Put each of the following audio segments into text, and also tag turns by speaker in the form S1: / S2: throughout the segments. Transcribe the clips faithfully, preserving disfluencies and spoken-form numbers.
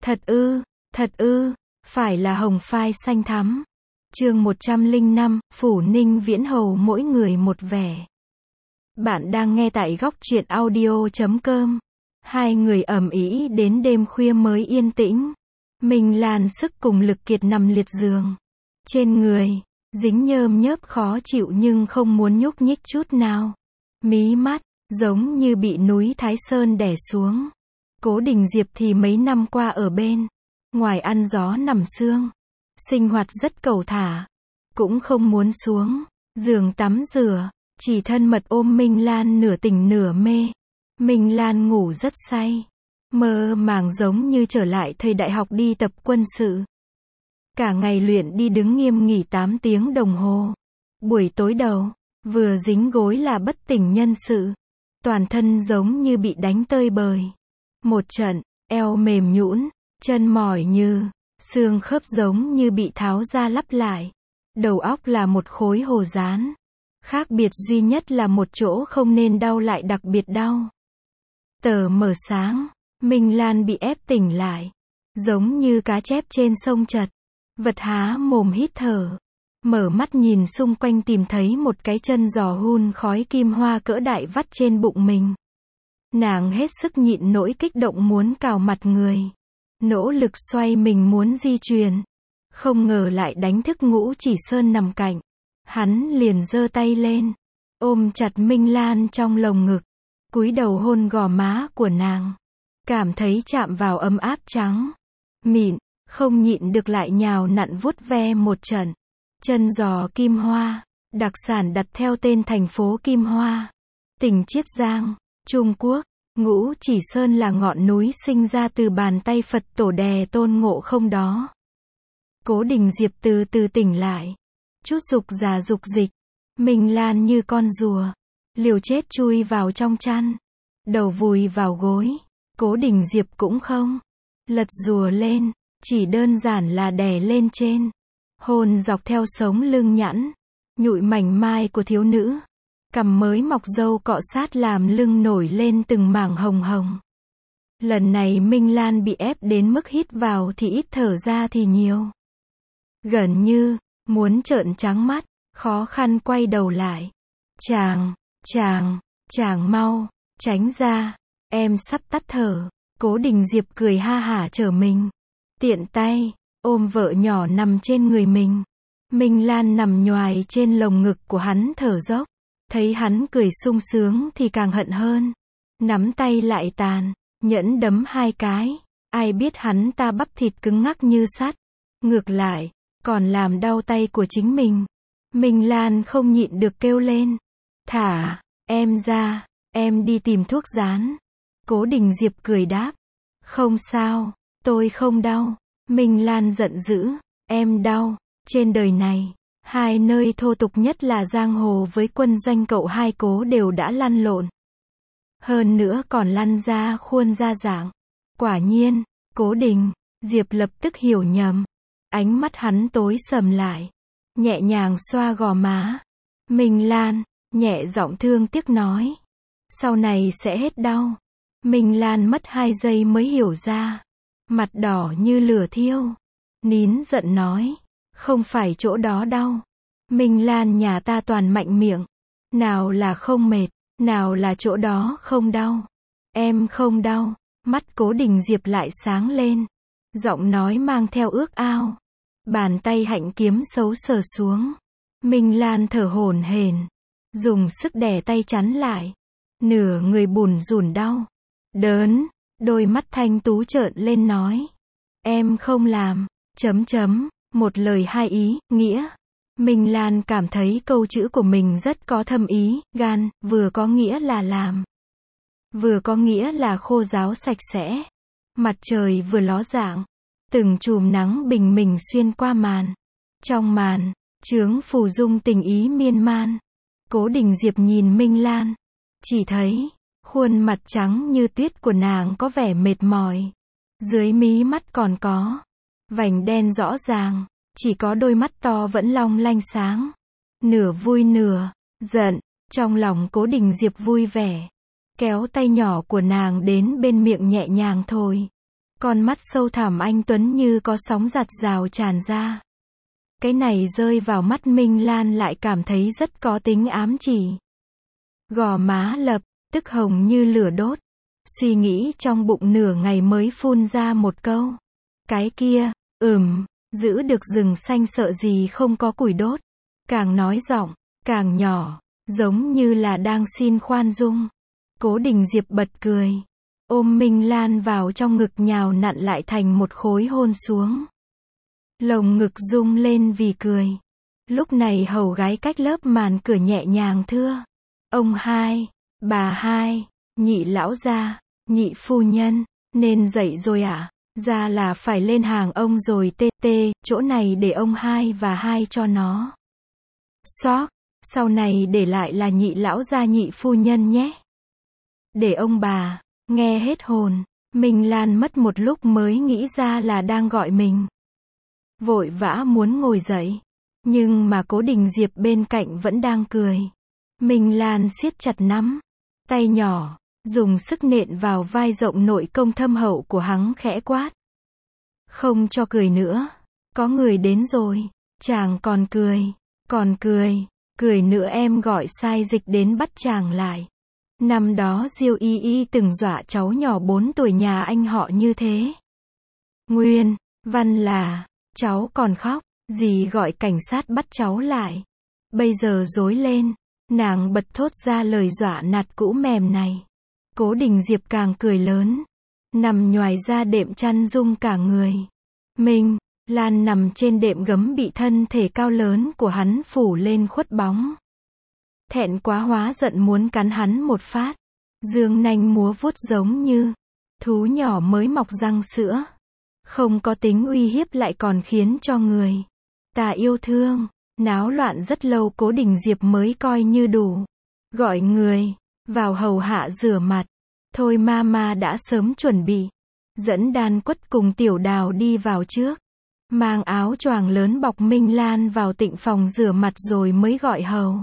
S1: Thật ư, thật ư, phải là hồng phai xanh thắm. Chương một trăm lẻ năm, Phủ Ninh Viễn Hầu mỗi người một vẻ. Bạn đang nghe tại góc truyện audio chấm com. Hai người ầm ĩ đến đêm khuya mới yên tĩnh. Minh Lan sức cùng lực kiệt nằm liệt giường. Trên người, dính nhơm nhớp khó chịu nhưng không muốn nhúc nhích chút nào. Mí mắt, giống như bị núi Thái Sơn đè xuống. Cố Đình Diệp thì mấy năm qua ở bên ngoài ăn gió nằm sương, sinh hoạt rất cầu thả, cũng không muốn xuống giường tắm rửa, chỉ thân mật ôm Minh Lan nửa tỉnh nửa mê. Minh Lan ngủ rất say, mơ màng giống như trở lại thời đại học đi tập quân sự. Cả ngày luyện đi đứng nghiêm nghỉ tám tiếng đồng hồ. Buổi tối đầu, vừa dính gối là bất tỉnh nhân sự. Toàn thân giống như bị đánh tơi bời. Một trận, eo mềm nhũn, chân mỏi như, xương khớp giống như bị tháo ra lắp lại. Đầu óc là một khối hồ dán. Khác biệt duy nhất là một chỗ không nên đau lại đặc biệt đau. Tờ mờ sáng, Minh Lan bị ép tỉnh lại. Giống như cá chép trên sông chật. Vật há mồm hít thở. Mở mắt nhìn xung quanh tìm thấy một cái chân giò hun khói kim hoa cỡ đại vắt trên bụng mình. Nàng hết sức nhịn nỗi kích động muốn cào mặt người. Nỗ lực xoay mình muốn di chuyển. Không ngờ lại đánh thức Ngũ Chỉ Sơn nằm cạnh. Hắn liền giơ tay lên, ôm chặt Minh Lan trong lồng ngực, cúi đầu hôn gò má của nàng. Cảm thấy chạm vào ấm áp trắng, mịn, không nhịn được lại nhào nặn vuốt ve một trận. Chân giò kim hoa, đặc sản đặt theo tên thành phố Kim Hoa, tỉnh Chiết Giang, Trung Quốc. Ngũ Chỉ Sơn là ngọn núi sinh ra từ bàn tay Phật tổ đè Tôn Ngộ Không đó. Cố Đình Diệp từ từ tỉnh lại, chút dục già dục dịch. Minh Lan như con rùa, liều chết chui vào trong chăn, đầu vùi vào gối. Cố Đình Diệp cũng không lật rùa lên, chỉ đơn giản là đè lên trên, hôn dọc theo sống lưng nhẵn, nhụi mảnh mai của thiếu nữ. Cằm mới mọc râu cọ sát làm lưng nổi lên từng mảng hồng hồng. Lần này Minh Lan bị ép đến mức hít vào thì ít thở ra thì nhiều. Gần như muốn trợn trắng mắt, khó khăn quay đầu lại. Chàng, chàng, chàng mau, tránh ra, em sắp tắt thở. Cố Đình Diệp cười ha hả trở mình. Tiện tay, ôm vợ nhỏ nằm trên người mình. Minh Lan nằm nhoài trên lồng ngực của hắn thở dốc. Thấy hắn cười sung sướng thì càng hận hơn. Nắm tay lại tàn, nhẫn đấm hai cái. Ai biết hắn ta bắp thịt cứng ngắc như sắt. Ngược lại, còn làm đau tay của chính mình. Minh Lan không nhịn được kêu lên. Thả, em ra, em đi tìm thuốc dán. Cố Đình Diệp cười đáp. Không sao, tôi không đau. Minh Lan giận dữ. Em đau. Trên đời này, hai nơi thô tục nhất là giang hồ với quân doanh cậu hai Cố đều đã lăn lộn. Hơn nữa còn lăn ra khuôn ra dạng. Quả nhiên, Cố Đình Diệp lập tức hiểu nhầm. Ánh mắt hắn tối sầm lại, nhẹ nhàng xoa gò má. Minh Lan, nhẹ giọng thương tiếc nói. Sau này sẽ hết đau. Minh Lan mất hai giây mới hiểu ra. Mặt đỏ như lửa thiêu. Nín giận nói. Không phải chỗ đó đau. Minh Lan nhà ta toàn mạnh miệng. Nào là không mệt, nào là chỗ đó không đau. Em không đau. Mắt Cố Đình Diệp lại sáng lên. Giọng nói mang theo ước ao. Bàn tay hạnh kiếm xấu sờ xuống. Minh Lan thở hổn hển, dùng sức đè tay chắn lại. Nửa người bùn rùn đau. Đớn, đôi mắt thanh tú trợn lên nói. Em không làm, chấm chấm, một lời hai ý, nghĩa. Minh Lan cảm thấy câu chữ của mình rất có thâm ý, gan, vừa có nghĩa là làm. Vừa có nghĩa là khô ráo sạch sẽ. Mặt trời vừa ló dạng. Từng chùm nắng bình minh xuyên qua màn. Trong màn, chướng phù dung tình ý miên man. Cố Đình Diệp nhìn Minh Lan. Chỉ thấy, khuôn mặt trắng như tuyết của nàng có vẻ mệt mỏi. Dưới mí mắt còn có vành đen rõ ràng. Chỉ có đôi mắt to vẫn long lanh sáng. Nửa vui nửa giận. Trong lòng Cố Đình Diệp vui vẻ. Kéo tay nhỏ của nàng đến bên miệng nhẹ nhàng thổi. Con mắt sâu thẳm anh tuấn như có sóng giặt rào tràn ra. Cái này rơi vào mắt Minh Lan lại cảm thấy rất có tính ám chỉ. Gò má lập tức hồng như lửa đốt. Suy nghĩ trong bụng nửa ngày mới phun ra một câu. Cái kia, ừm, giữ được rừng xanh sợ gì không có củi đốt. Càng nói giọng, càng nhỏ, giống như là đang xin khoan dung. Cố Đình Diệp bật cười. Ôm Minh Lan vào trong ngực nhào nặn lại thành một khối hôn xuống. Lồng ngực rung lên vì cười. Lúc này hầu gái cách lớp màn cửa nhẹ nhàng thưa. Ông hai, bà hai, nhị lão gia, nhị phu nhân, nên dậy rồi ạ. À? Ra là phải lên hàng ông rồi tê tê, chỗ này để ông hai và hai cho nó. Xót, sau này để lại là nhị lão gia nhị phu nhân nhé. Để ông bà, nghe hết hồn, Minh Lan mất một lúc mới nghĩ ra là đang gọi mình. Vội vã muốn ngồi dậy, nhưng mà Cố Đình Diệp bên cạnh vẫn đang cười. Minh Lan siết chặt nắm tay nhỏ, dùng sức nện vào vai rộng nội công thâm hậu của hắn khẽ quát. Không cho cười nữa, có người đến rồi. Chàng còn cười, còn cười, cười nữa em gọi sai dịch đến bắt chàng lại. Năm đó Diêu Y Y từng dọa cháu nhỏ bốn tuổi nhà anh họ như thế. Nguyên văn là, cháu còn khóc, dì gọi cảnh sát bắt cháu lại. Bây giờ rối lên, nàng bật thốt ra lời dọa nạt cũ mềm này. Cố Đình Diệp càng cười lớn, nằm nhoài ra đệm chăn rung cả người. Minh Lan nằm trên đệm gấm bị thân thể cao lớn của hắn phủ lên khuất bóng. Thẹn quá hóa giận muốn cắn hắn một phát. Dương nanh múa vuốt giống như thú nhỏ mới mọc răng sữa. Không có tính uy hiếp lại còn khiến cho người ta yêu thương. Náo loạn rất lâu Cố Đình Diệp mới coi như đủ. Gọi người vào hầu hạ rửa mặt. Thôi mama đã sớm chuẩn bị. Dẫn Đan Quất cùng Tiểu Đào đi vào trước. Mang áo choàng lớn bọc Minh Lan vào tịnh phòng rửa mặt rồi mới gọi hầu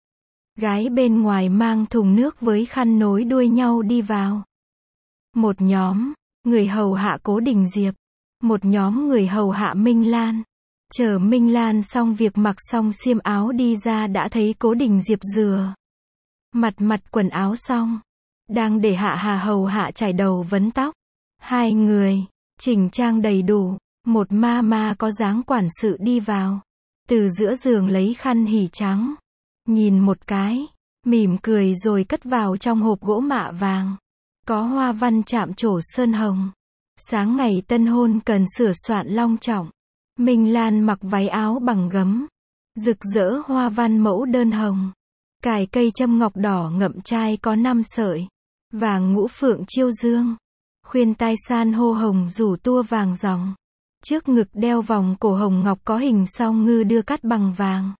S1: gái bên ngoài mang thùng nước với khăn nối đuôi nhau đi vào. Một nhóm người hầu hạ Cố Đình Diệp, một nhóm người hầu hạ Minh Lan. Chờ Minh Lan xong việc mặc xong xiêm áo đi ra đã thấy Cố Đình Diệp rửa mặt mặt quần áo xong, đang để hạ hà hầu hạ chải đầu vấn tóc. Hai người chỉnh trang đầy đủ. Một ma ma có dáng quản sự đi vào, từ giữa giường lấy khăn hỉ trắng, nhìn một cái, mỉm cười rồi cất vào trong hộp gỗ mạ vàng, có hoa văn chạm trổ sơn hồng. Sáng ngày tân hôn cần sửa soạn long trọng. Minh Lan mặc váy áo bằng gấm, rực rỡ hoa văn mẫu đơn hồng, cài cây châm ngọc đỏ ngậm trai có năm sợi, vàng ngũ phượng chiêu dương, khuyên tai san hô hồng rủ tua vàng ròng. Trước ngực đeo vòng cổ hồng ngọc có hình song ngư đưa cắt bằng vàng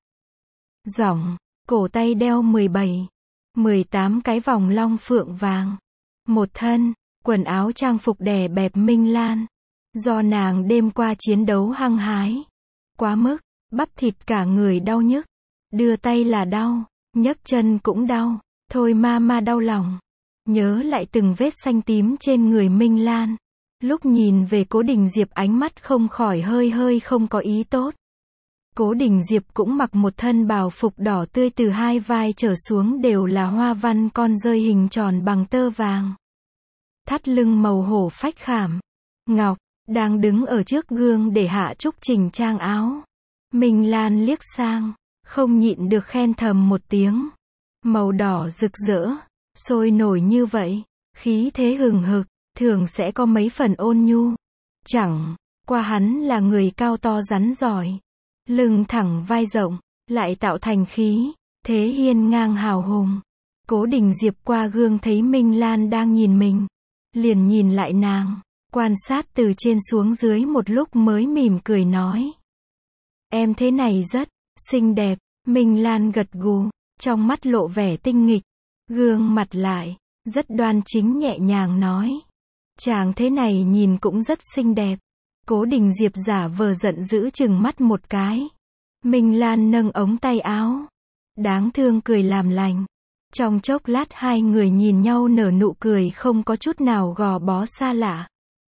S1: ròng, cổ tay đeo mười bảy, mười tám cái vòng long phượng vàng. Một thân quần áo trang phục đè bẹp Minh Lan, do nàng đêm qua chiến đấu hăng hái quá mức, bắp thịt cả người đau nhức, đưa tay là đau, nhấc chân cũng đau. Thôi ma ma đau lòng, nhớ lại từng vết xanh tím trên người Minh Lan. Lúc nhìn về Cố Đình Diệp ánh mắt không khỏi hơi hơi không có ý tốt. Cố Đình Diệp cũng mặc một thân bào phục đỏ tươi, từ hai vai trở xuống đều là hoa văn con dơi hình tròn bằng tơ vàng. Thắt lưng màu hổ phách khảm ngọc, đang đứng ở trước gương để hạ trúc chỉnh trang áo. Minh Lan liếc sang, không nhịn được khen thầm một tiếng. Màu đỏ rực rỡ, sôi nổi như vậy, khí thế hừng hực, thường sẽ có mấy phần ôn nhu. Chẳng qua hắn là người cao to rắn giỏi, lưng thẳng vai rộng, lại tạo thành khí thế hiên ngang hào hùng. Cố Đình Diệp qua gương thấy Minh Lan đang nhìn mình, liền nhìn lại nàng, quan sát từ trên xuống dưới một lúc mới mỉm cười nói: Em thế này rất xinh đẹp. Minh Lan gật gù, trong mắt lộ vẻ tinh nghịch, gương mặt lại rất đoan chính nhẹ nhàng nói: Chàng thế này nhìn cũng rất xinh đẹp. Cố Đình Diệp giả vờ giận dữ chừng mắt một cái. Minh Lan nâng ống tay áo, đáng thương cười làm lành. Trong chốc lát hai người nhìn nhau nở nụ cười không có chút nào gò bó xa lạ.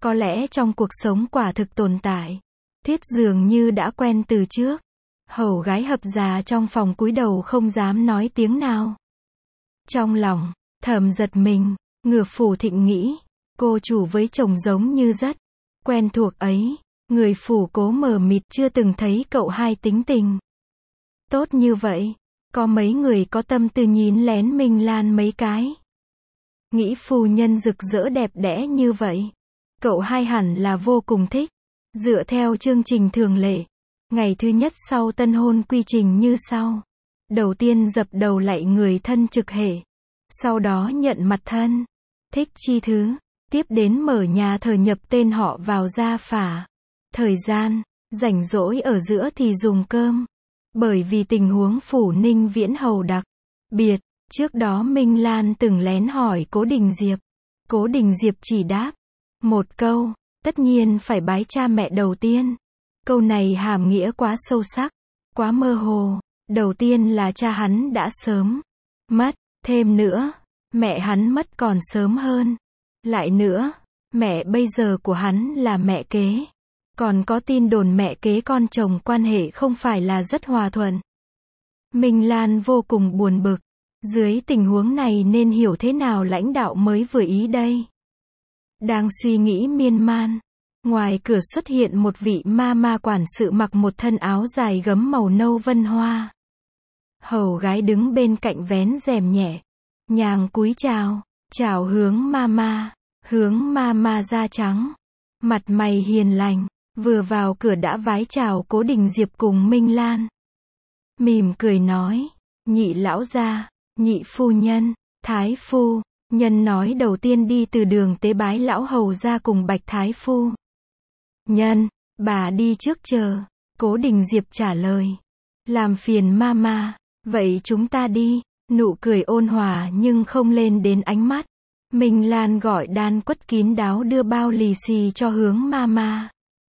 S1: Có lẽ trong cuộc sống quả thực tồn tại. Thuyết dường như đã quen từ trước. Hầu gái hập già trong phòng cúi đầu không dám nói tiếng nào. Trong lòng, thầm giật mình, Ngựa Phủ Thịnh nghĩ, cô chủ với chồng giống như rất quen thuộc ấy. Người phủ cố mờ mịt chưa từng thấy cậu hai tính tình tốt như vậy. Có mấy người có tâm tư nhìn lén Minh Lan mấy cái. Nghĩ phu nhân rực rỡ đẹp đẽ như vậy. Cậu hai hẳn là vô cùng thích. Dựa theo chương trình thường lệ, ngày thứ nhất sau tân hôn quy trình như sau. Đầu tiên dập đầu lạy người thân trực hệ. Sau đó nhận mặt thân. Thích chi thứ. Tiếp đến mở nhà thờ nhập tên họ vào gia phả. Thời gian, rảnh rỗi ở giữa thì dùng cơm. Bởi vì tình huống Phủ Ninh Viễn Hầu đặc biệt, trước đó Minh Lan từng lén hỏi Cố Đình Diệp. Cố Đình Diệp chỉ đáp một câu, tất nhiên phải bái cha mẹ đầu tiên. Câu này hàm nghĩa quá sâu sắc, quá mơ hồ. Đầu tiên là cha hắn đã sớm mất, thêm nữa, mẹ hắn mất còn sớm hơn. Lại nữa, mẹ bây giờ của hắn là mẹ kế. Còn có tin đồn mẹ kế con chồng quan hệ không phải là rất hòa thuận. Minh Lan vô cùng buồn bực. Dưới tình huống này nên hiểu thế nào lãnh đạo mới vừa ý đây. Đang suy nghĩ miên man, ngoài cửa xuất hiện một vị ma ma quản sự mặc một thân áo dài gấm màu nâu vân hoa. Hầu gái đứng bên cạnh vén rèm nhẹ, nhàng cúi chào, chào hướng ma ma, hướng ma ma da trắng, mặt mày hiền lành, vừa vào cửa đã vái chào Cố Đình Diệp cùng Minh Lan. Mỉm cười nói, nhị lão gia, nhị phu nhân, thái phu nhân nói đầu tiên đi từ đường tế bái lão hầu gia cùng bạch thái phu nhân, bà đi trước chờ. Cố Đình Diệp trả lời, làm phiền mama, vậy chúng ta đi. Nụ cười ôn hòa nhưng không lên đến ánh mắt. Minh Lan gọi đan quất kín đáo đưa bao lì xì cho hướng mama.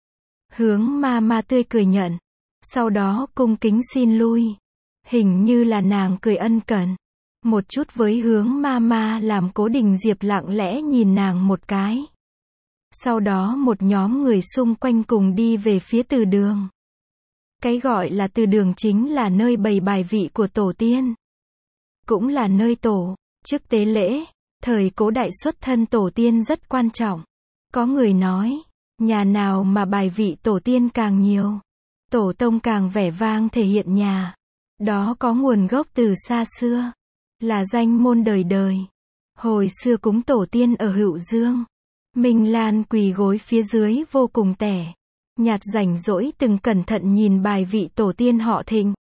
S1: Hướng mama tươi cười nhận, sau đó cung kính xin lui. Hình như là nàng cười ân cần một chút với hướng mama, làm Cố Đình Diệp lặng lẽ nhìn nàng một cái. Sau đó một nhóm người xung quanh cùng đi về phía từ đường. Cái gọi là từ đường chính là nơi bày bài vị của tổ tiên. Cũng là nơi tổ chức tế lễ. Thời Cố đại xuất thân tổ tiên rất quan trọng. Có người nói, nhà nào mà bài vị tổ tiên càng nhiều, tổ tông càng vẻ vang thể hiện nhà. Đó có nguồn gốc từ xa xưa, là danh môn đời đời. Hồi xưa cúng tổ tiên ở Hữu Dương, Minh Lan quỳ gối phía dưới vô cùng tẻ nhạt, rảnh rỗi từng cẩn thận nhìn bài vị tổ tiên họ Thịnh.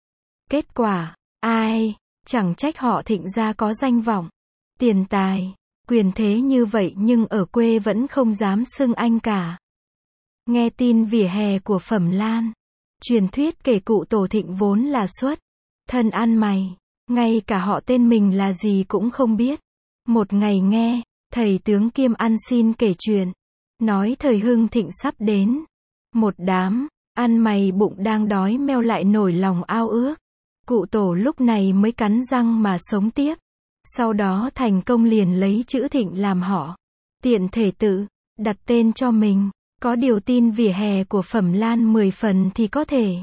S1: Kết quả, ai, chẳng trách họ Thịnh gia có danh vọng, tiền tài, quyền thế như vậy nhưng ở quê vẫn không dám xưng anh cả. Nghe tin vỉa hè của Phẩm Lan, truyền thuyết kể cụ tổ Thịnh vốn là xuất thân ăn mày, ngay cả họ tên mình là gì cũng không biết. Một ngày nghe thầy tướng kiêm ăn xin kể chuyện, nói thời hưng thịnh sắp đến, một đám ăn mày bụng đang đói meo lại nổi lòng ao ước. Cụ tổ lúc này mới cắn răng mà sống tiếp. Sau đó thành công liền lấy chữ Thịnh làm họ, tiện thể tự đặt tên cho mình. Có điều tin vỉa hè của Phẩm Lan mười phần thì có thể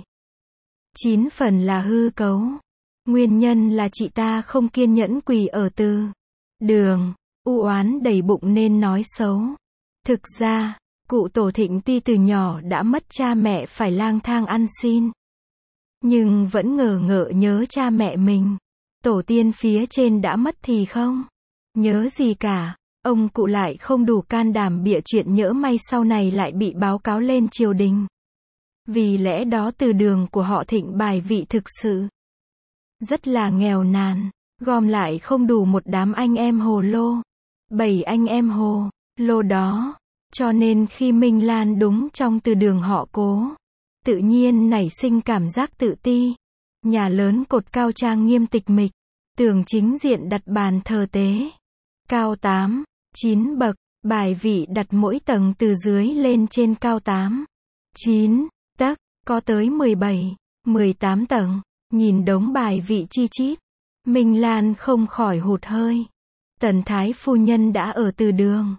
S1: chín phần là hư cấu. Nguyên nhân là chị ta không kiên nhẫn quỳ ở từ đường, u oán đầy bụng nên nói xấu. Thực ra, cụ tổ Thịnh tuy từ nhỏ đã mất cha mẹ phải lang thang ăn xin, nhưng vẫn ngờ ngợ nhớ cha mẹ mình. Tổ tiên phía trên đã mất thì không nhớ gì cả. Ông cụ lại không đủ can đảm bịa chuyện nhỡ may sau này lại bị báo cáo lên triều đình. Vì lẽ đó từ đường của họ Thịnh bài vị thực sự rất là nghèo nàn, gom lại không đủ một đám anh em hồ lô. Bảy anh em hồ lô đó. Cho nên khi Minh Lan đúng trong từ đường họ Cố, tự nhiên nảy sinh cảm giác tự ti. Nhà lớn cột cao trang nghiêm tịch mịch, tường chính diện đặt bàn thờ tế, cao tám, chín bậc, bài vị đặt mỗi tầng từ dưới lên trên cao tám, chín tấc, có tới mười bảy, mười tám tầng. Nhìn đống bài vị chi chít, Minh Lan không khỏi hụt hơi. Tần thái phu nhân đã ở từ đường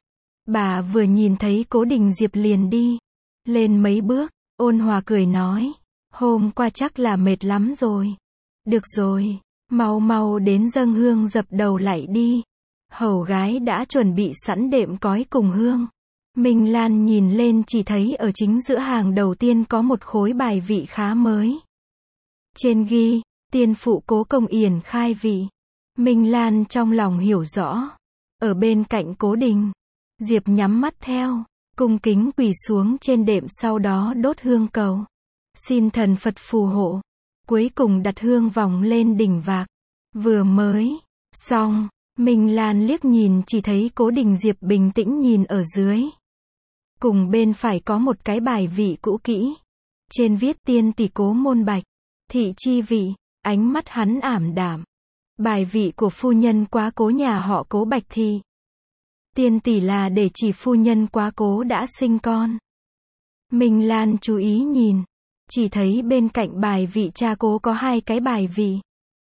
S1: Bà vừa nhìn thấy Cố Đình Diệp liền đi lên mấy bước, ôn hòa cười nói, hôm qua chắc là mệt lắm rồi. Được rồi, mau mau đến dâng hương dập đầu lạy đi. Hầu gái đã chuẩn bị sẵn đệm cói cùng hương. Minh Lan nhìn lên chỉ thấy ở chính giữa hàng đầu tiên có một khối bài vị khá mới. Trên ghi, tiên phụ Cố Công Yển khai vị. Minh Lan trong lòng hiểu rõ. Ở bên cạnh Cố Đình Diệp nhắm mắt theo, cung kính quỳ xuống trên đệm, sau đó đốt hương cầu. Xin thần Phật phù hộ. Cuối cùng đặt hương vòng lên đỉnh vạc. Vừa mới xong, Minh Lan liếc nhìn chỉ thấy Cố Đình Diệp bình tĩnh nhìn ở dưới. Cùng bên phải có một cái bài vị cũ kỹ. Trên viết tiên tỷ Cố Môn Bạch, thị chi vị, ánh mắt hắn ảm đạm. Bài vị của phu nhân quá cố nhà họ Cố Bạch Thị. Tiên tỷ là để chỉ phu nhân quá cố đã sinh con. Minh Lan chú ý nhìn, chỉ thấy bên cạnh bài vị cha Cố có hai cái bài vị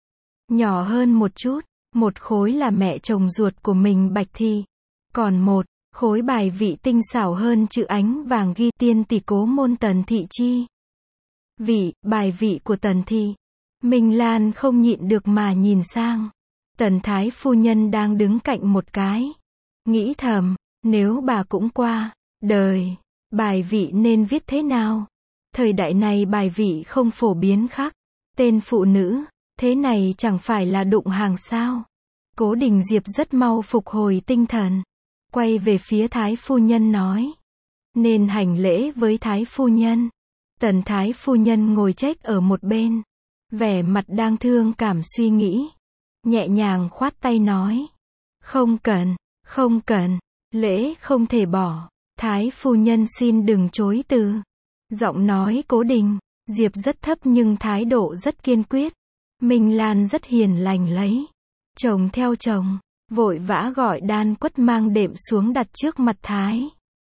S1: nhỏ hơn một chút, một khối là mẹ chồng ruột của mình Bạch Thị, còn một khối bài vị tinh xảo hơn chữ ánh vàng ghi tiên tỷ Cố Môn Tần Thị chi vị, bài vị của Tần Thị. Minh Lan không nhịn được mà nhìn sang Tần Thái phu nhân đang đứng cạnh một cái, nghĩ thầm, nếu bà cũng qua đời, bài vị nên viết thế nào? Thời đại này bài vị không phổ biến khác tên phụ nữ, thế này chẳng phải là đụng hàng sao? Cố Đình Diệp rất mau phục hồi tinh thần, quay về phía Thái phu nhân nói, nên hành lễ với Thái phu nhân. Tần Thái phu nhân ngồi chếch ở một bên, vẻ mặt đang thương cảm suy nghĩ, nhẹ nhàng khoát tay nói, không cần, không cần, lễ không thể bỏ. Thái phu nhân xin đừng chối từ. Giọng nói Cố Đình Diệp rất thấp nhưng thái độ rất kiên quyết. Minh Lan rất hiền lành lấy chồng theo chồng, vội vã gọi đan quất mang đệm xuống đặt trước mặt Thái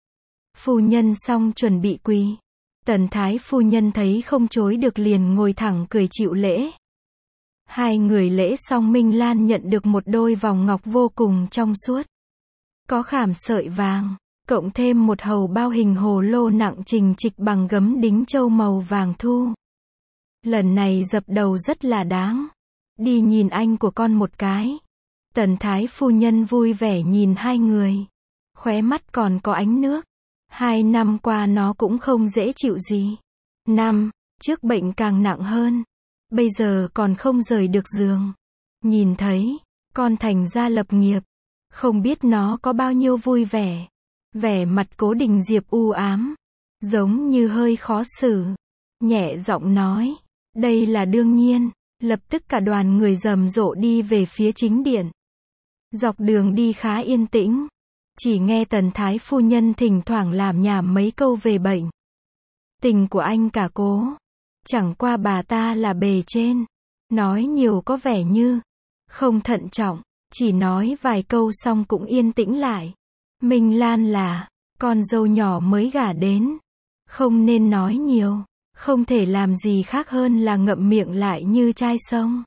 S1: phu nhân, xong chuẩn bị quỳ. Tần Thái phu nhân thấy không chối được liền ngồi thẳng cười chịu lễ. Hai người lễ xong, Minh Lan nhận được một đôi vòng ngọc vô cùng trong suốt, có khảm sợi vàng, cộng thêm một hầu bao hình hồ lô nặng trình trịch bằng gấm đính châu màu vàng thu. Lần này dập đầu rất là đáng. Đi nhìn anh của con một cái. Tần Thái phu nhân vui vẻ nhìn hai người, khóe mắt còn có ánh nước. Hai năm qua nó cũng không dễ chịu gì. Năm trước bệnh càng nặng hơn, bây giờ còn không rời được giường. Nhìn thấy con thành gia lập nghiệp, không biết nó có bao nhiêu vui vẻ. Vẻ mặt Cố Đình Diệp u ám, giống như hơi khó xử, nhẹ giọng nói, đây là đương nhiên. Lập tức cả đoàn người rầm rộ đi về phía chính điện. Dọc đường đi khá yên tĩnh, chỉ nghe Tần Thái phu nhân thỉnh thoảng làm nhảm mấy câu về bệnh tình của anh cả Cố. Chẳng qua bà ta là bề trên, nói nhiều có vẻ như không thận trọng, chỉ nói vài câu xong cũng yên tĩnh lại. Minh Lan là con dâu nhỏ mới gả đến, không nên nói nhiều, không thể làm gì khác hơn là ngậm miệng lại như chai sông.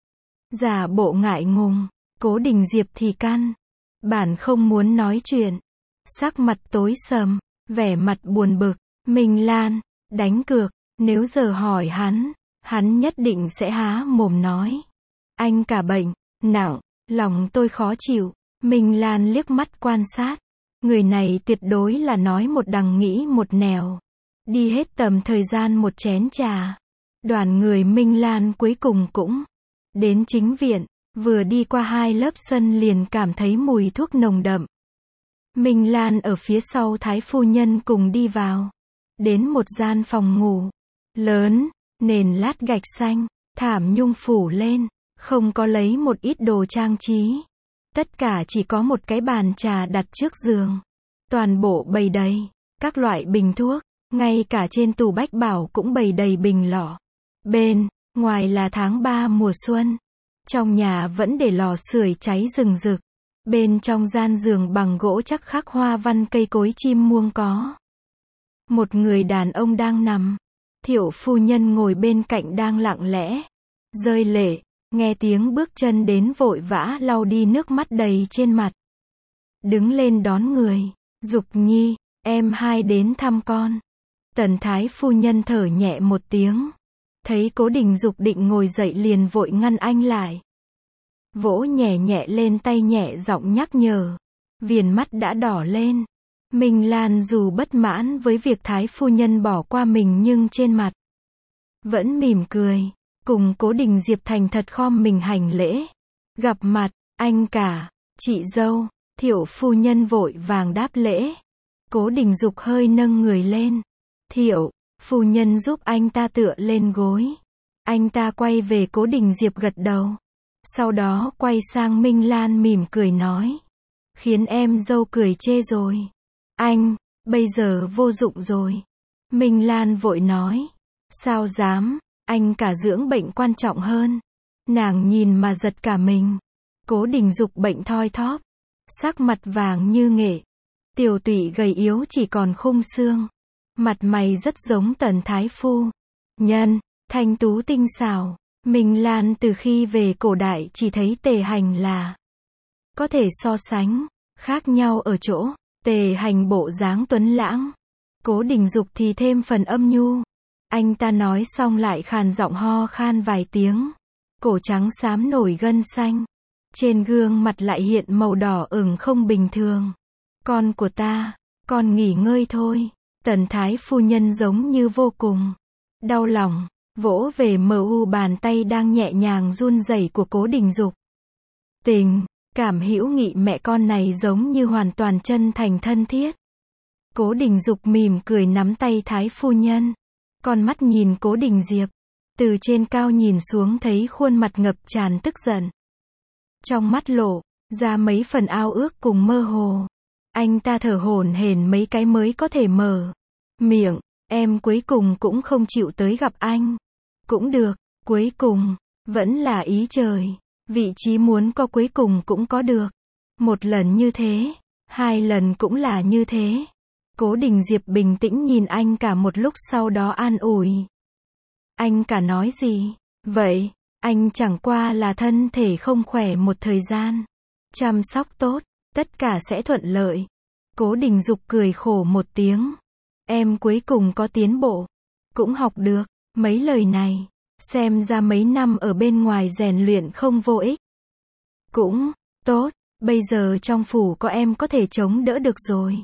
S1: Giả bộ ngại ngùng. Cố Đình Diệp thì căn bản không muốn nói chuyện, sắc mặt tối sầm, vẻ mặt buồn bực. Minh Lan đánh cược, nếu giờ hỏi hắn, hắn nhất định sẽ há mồm nói, anh cả bệnh nặng, lòng tôi khó chịu. Minh Lan liếc mắt quan sát, người này tuyệt đối là nói một đằng nghĩ một nẻo. Đi hết tầm thời gian một chén trà, đoàn người Minh Lan cuối cùng cũng đến chính viện. Vừa đi qua hai lớp sân liền cảm thấy mùi thuốc nồng đậm. Minh Lan ở phía sau Thái phu nhân cùng đi vào, đến một gian phòng ngủ lớn, nền lát gạch xanh, thảm nhung phủ lên, không có lấy một ít đồ trang trí. Tất cả chỉ có một cái bàn trà đặt trước giường. Toàn bộ bày đầy các loại bình thuốc, ngay cả trên tủ bách bảo cũng bày đầy bình lọ. Bên ngoài là tháng ba mùa xuân. Trong nhà vẫn để lò sưởi cháy rừng rực. Bên trong gian giường bằng gỗ chắc khắc hoa văn cây cối chim muông có một người đàn ông đang nằm. Thiệu phu nhân ngồi bên cạnh đang lặng lẽ rơi lệ, nghe tiếng bước chân đến vội vã lau đi nước mắt đầy trên mặt. Đứng lên đón người. Dục nhi, em hai đến thăm con. Tần thái phu nhân thở nhẹ một tiếng. Thấy Cố Đình Dục định ngồi dậy liền vội ngăn anh lại. Vỗ nhẹ nhẹ lên tay nhẹ giọng nhắc nhở. Viền mắt đã đỏ lên. Minh Lan dù bất mãn với việc thái phu nhân bỏ qua mình nhưng trên mặt vẫn mỉm cười. Cùng Cố Đình Diệp thành thật khom mình hành lễ. Gặp mặt, anh cả, chị dâu. Thiệu phu nhân vội vàng đáp lễ. Cố Đình Dục hơi nâng người lên. Thiệu, phu nhân giúp anh ta tựa lên gối. Anh ta quay về Cố Đình Diệp gật đầu. Sau đó quay sang Minh Lan mỉm cười nói. Khiến em dâu cười chê rồi. Anh, bây giờ vô dụng rồi. Minh Lan vội nói. Sao dám, anh cả dưỡng bệnh quan trọng hơn. Nàng nhìn mà giật cả mình. Cố Đình Dục bệnh thoi thóp. Sắc mặt vàng như nghệ. Tiểu tụy gầy yếu chỉ còn khung xương. Mặt mày rất giống Tần thái phu nhân, thanh tú tinh xảo. Minh Lan từ khi về cổ đại chỉ thấy Tề Hành là có thể so sánh, khác nhau ở chỗ, Tề Hành bộ dáng tuấn lãng. Cố Đình Dục thì thêm phần âm nhu. Anh ta nói xong lại khàn giọng ho khan vài tiếng. Cổ trắng xám nổi gân xanh. Trên gương mặt lại hiện màu đỏ ửng không bình thường. Con của ta, con nghỉ ngơi thôi. Tần thái phu nhân giống như vô cùng đau lòng, vỗ về mờ u bàn tay đang nhẹ nhàng run rẩy của Cố Đình Dục. Tình cảm hữu nghị mẹ con này giống như hoàn toàn chân thành thân thiết. Cố Đình Dục mỉm cười nắm tay thái phu nhân. Con mắt nhìn Cố Đình Diệp. Từ trên cao nhìn xuống thấy khuôn mặt ngập tràn tức giận. Trong mắt lộ ra mấy phần ao ước cùng mơ hồ. Anh ta thở hổn hển mấy cái mới có thể mở miệng. Em cuối cùng cũng không chịu tới gặp anh. Cũng được, cuối cùng vẫn là ý trời. Vị trí muốn có cuối cùng cũng có được. Một lần như thế, hai lần cũng là như thế. Cố Đình Diệp bình tĩnh nhìn anh cả một lúc sau đó an ủi. Anh cả nói gì? Vậy, anh chẳng qua là thân thể không khỏe một thời gian. Chăm sóc tốt, tất cả sẽ thuận lợi. Cố Đình Dục cười khổ một tiếng. Em cuối cùng có tiến bộ. Cũng học được, mấy lời này. Xem ra mấy năm ở bên ngoài rèn luyện không vô ích. Cũng, tốt, bây giờ trong phủ có em có thể chống đỡ được rồi.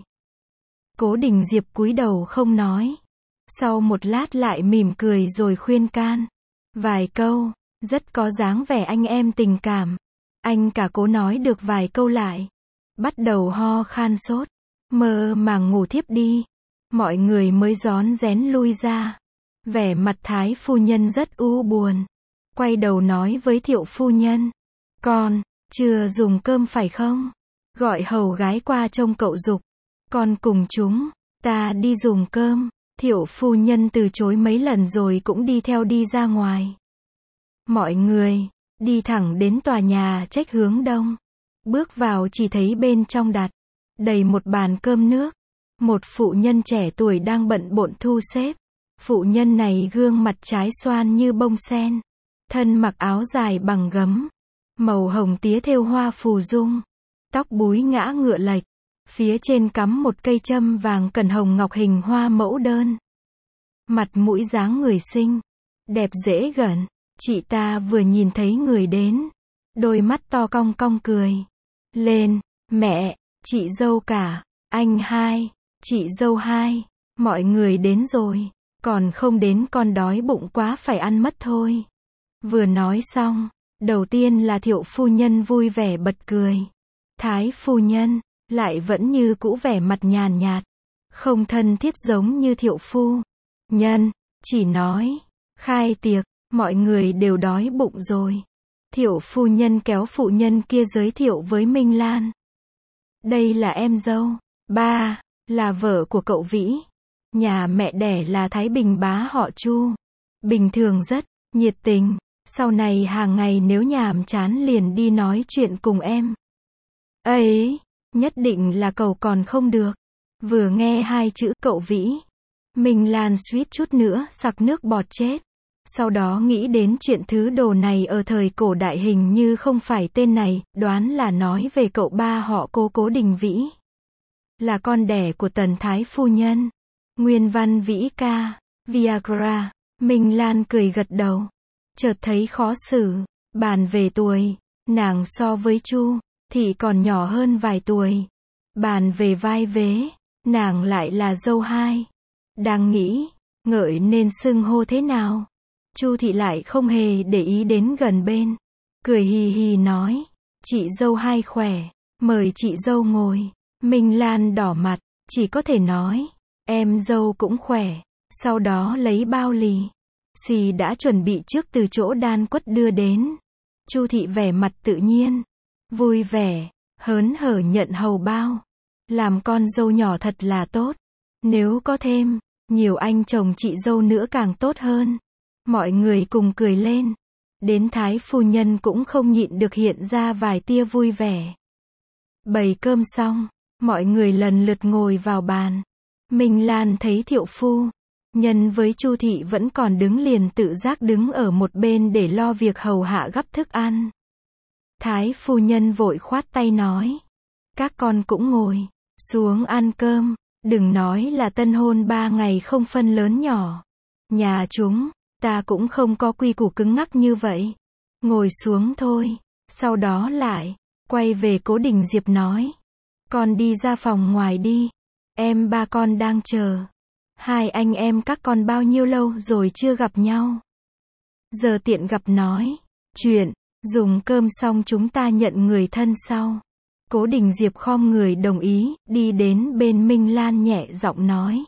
S1: Cố Đình Diệp cúi đầu không nói. Sau một lát lại mỉm cười rồi khuyên can. Vài câu, rất có dáng vẻ anh em tình cảm. Anh cả cố nói được vài câu lại. Bắt đầu ho khan sốt. Mơ màng ngủ thiếp đi. Mọi người mới rón rén lui ra. Vẻ mặt thái phu nhân rất u buồn. Quay đầu nói với Thiệu phu nhân. Con, chưa dùng cơm phải không? Gọi hầu gái qua trông cậu Dục. Con cùng chúng, ta đi dùng cơm. Thiệu phu nhân từ chối mấy lần rồi cũng đi theo đi ra ngoài. Mọi người, đi thẳng đến tòa nhà trách hướng đông. Bước vào chỉ thấy bên trong đặt đầy một bàn cơm nước. Một phụ nhân trẻ tuổi đang bận bộn thu xếp. Phụ nhân này gương mặt trái xoan như bông sen. Thân mặc áo dài bằng gấm. Màu hồng tía thêu hoa phù dung. Tóc búi ngã ngựa lệch. Phía trên cắm một cây châm vàng cần hồng ngọc hình hoa mẫu đơn. Mặt mũi dáng người xinh. Đẹp dễ gần. Chị ta vừa nhìn thấy người đến. Đôi mắt to cong cong cười. Lên, mẹ, chị dâu cả, anh hai, chị dâu hai. Mọi người đến rồi. Còn không đến con đói bụng quá phải ăn mất thôi. Vừa nói xong. Đầu tiên là Thiệu phu nhân vui vẻ bật cười. Thái phu nhân lại vẫn như cũ vẻ mặt nhàn nhạt. Không thân thiết giống như Thiệu phu nhân. Chỉ nói. Khai tiệc. Mọi người đều đói bụng rồi. Thiệu phu nhân kéo phụ nhân kia giới thiệu với Minh Lan. Đây là em dâu. Ba. Là vợ của cậu Vĩ. Nhà mẹ đẻ là Thái Bình bá họ Chu. Bình thường rất nhiệt tình. Sau này hàng ngày nếu nhàm chán liền đi nói chuyện cùng em. Ấy. Nhất định là cậu còn không được. Vừa nghe hai chữ cậu Vĩ. Minh Lan suýt chút nữa sặc nước bọt chết. Sau đó nghĩ đến chuyện thứ đồ này ở thời cổ đại hình như không phải tên này, đoán là nói về cậu ba họ Cố Cố Đình Vĩ. là con đẻ của Tần Thái Phu Nhân. Nguyên văn vĩ ca, Viagra. Minh Lan cười gật đầu. Chợt thấy khó xử. Bàn về tuổi, nàng so với Chu Thị còn nhỏ hơn vài tuổi. Bàn về vai vế, nàng lại là dâu hai. Đang nghĩ, ngợi nên xưng hô thế nào. Chu Thị lại không hề để ý đến gần bên. Cười hì hì nói, chị dâu hai khỏe, mời chị dâu ngồi. Minh Lan đỏ mặt, chỉ có thể nói, em dâu cũng khỏe. Sau đó lấy bao lì xì đã chuẩn bị trước từ chỗ đan quất đưa đến. Chu Thị vẻ mặt tự nhiên, vui vẻ, hớn hở nhận hầu bao. Làm con dâu nhỏ thật là tốt. Nếu có thêm nhiều anh chồng chị dâu nữa càng tốt hơn. Mọi người cùng cười lên. Đến Thái Phu Nhân cũng không nhịn được hiện ra vài tia vui vẻ. Bày cơm xong, mọi người lần lượt ngồi vào bàn. Minh Lan thấy Thiệu Phu Nhân với Chu Thị vẫn còn đứng liền tự giác đứng ở một bên để lo việc hầu hạ gắp thức ăn. Thái Phu Nhân vội khoát tay nói, các con cũng ngồi xuống ăn cơm. Đừng nói là tân hôn ba ngày không phân lớn nhỏ. Nhà chúng ta cũng không có quy củ cứng ngắc như vậy. Ngồi xuống thôi. Sau đó lại quay về Cố Đình Diệp nói, con đi ra phòng ngoài đi. Em ba con đang chờ. Hai anh em các con bao nhiêu lâu rồi chưa gặp nhau. Giờ tiện gặp nói chuyện. Dùng cơm xong chúng ta nhận người thân sau. Cố Đình Diệp khom người đồng ý, đi đến bên Minh Lan nhẹ giọng nói,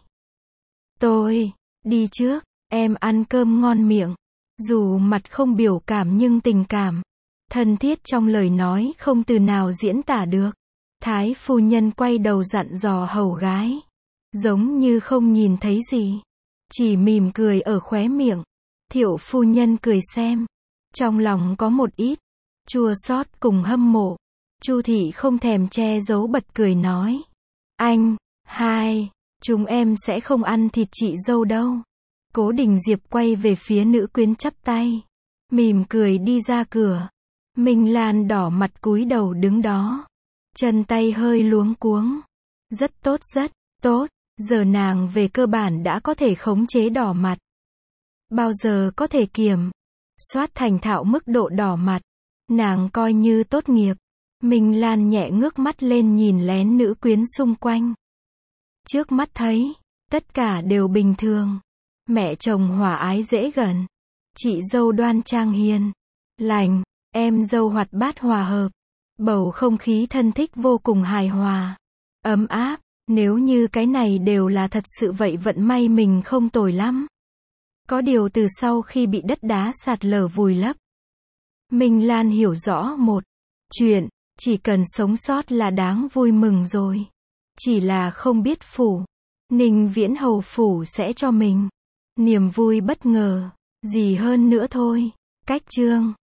S1: tôi đi trước, em ăn cơm ngon miệng. Dù mặt không biểu cảm nhưng tình cảm thân thiết trong lời nói không từ nào diễn tả được. Thái Phu Nhân quay đầu dặn dò hầu gái, giống như không nhìn thấy gì, chỉ mỉm cười ở khóe miệng. Thiệu Phu Nhân cười xem, trong lòng có một ít chua xót cùng hâm mộ. Chu Thị không thèm che giấu bật cười nói, anh hai, chúng em sẽ không ăn thịt chị dâu đâu. Cố Đình Diệp quay về phía nữ quyến chắp tay, mỉm cười đi ra cửa. Minh Lan đỏ mặt cúi đầu đứng đó, chân tay hơi luống cuống. Rất tốt rất tốt, giờ nàng về cơ bản đã có thể khống chế đỏ mặt. Bao giờ có thể kiểm soát thành thạo mức độ đỏ mặt, nàng coi như tốt nghiệp. Minh Lan nhẹ ngước mắt lên nhìn lén nữ quyến xung quanh. Trước mắt thấy, tất cả đều bình thường. Mẹ chồng hòa ái dễ gần. Chị dâu đoan trang hiền lành. Em dâu hoạt bát hòa hợp. Bầu không khí thân thích vô cùng hài hòa, ấm áp. Nếu như cái này đều là thật sự vậy vận may mình không tồi lắm. Có điều từ sau khi bị đất đá sạt lở vùi lấp, Minh Lan hiểu rõ một chuyện. Chỉ cần sống sót là đáng vui mừng rồi. Chỉ là không biết Phủ Ninh Viễn Hầu Phủ sẽ cho mình niềm vui bất ngờ gì hơn nữa thôi. Cách chương